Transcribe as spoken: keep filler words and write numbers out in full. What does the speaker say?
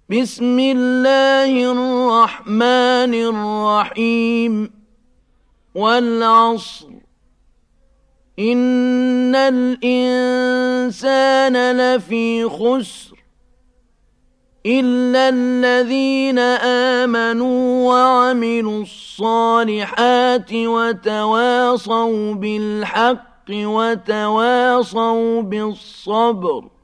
بسم الله الرحمن الرحيم والعصر إن الإنسان لفي خسر إلا الذين آمنوا وعملوا الصالحات وتواصوا بالحق وتواصوا بالصبر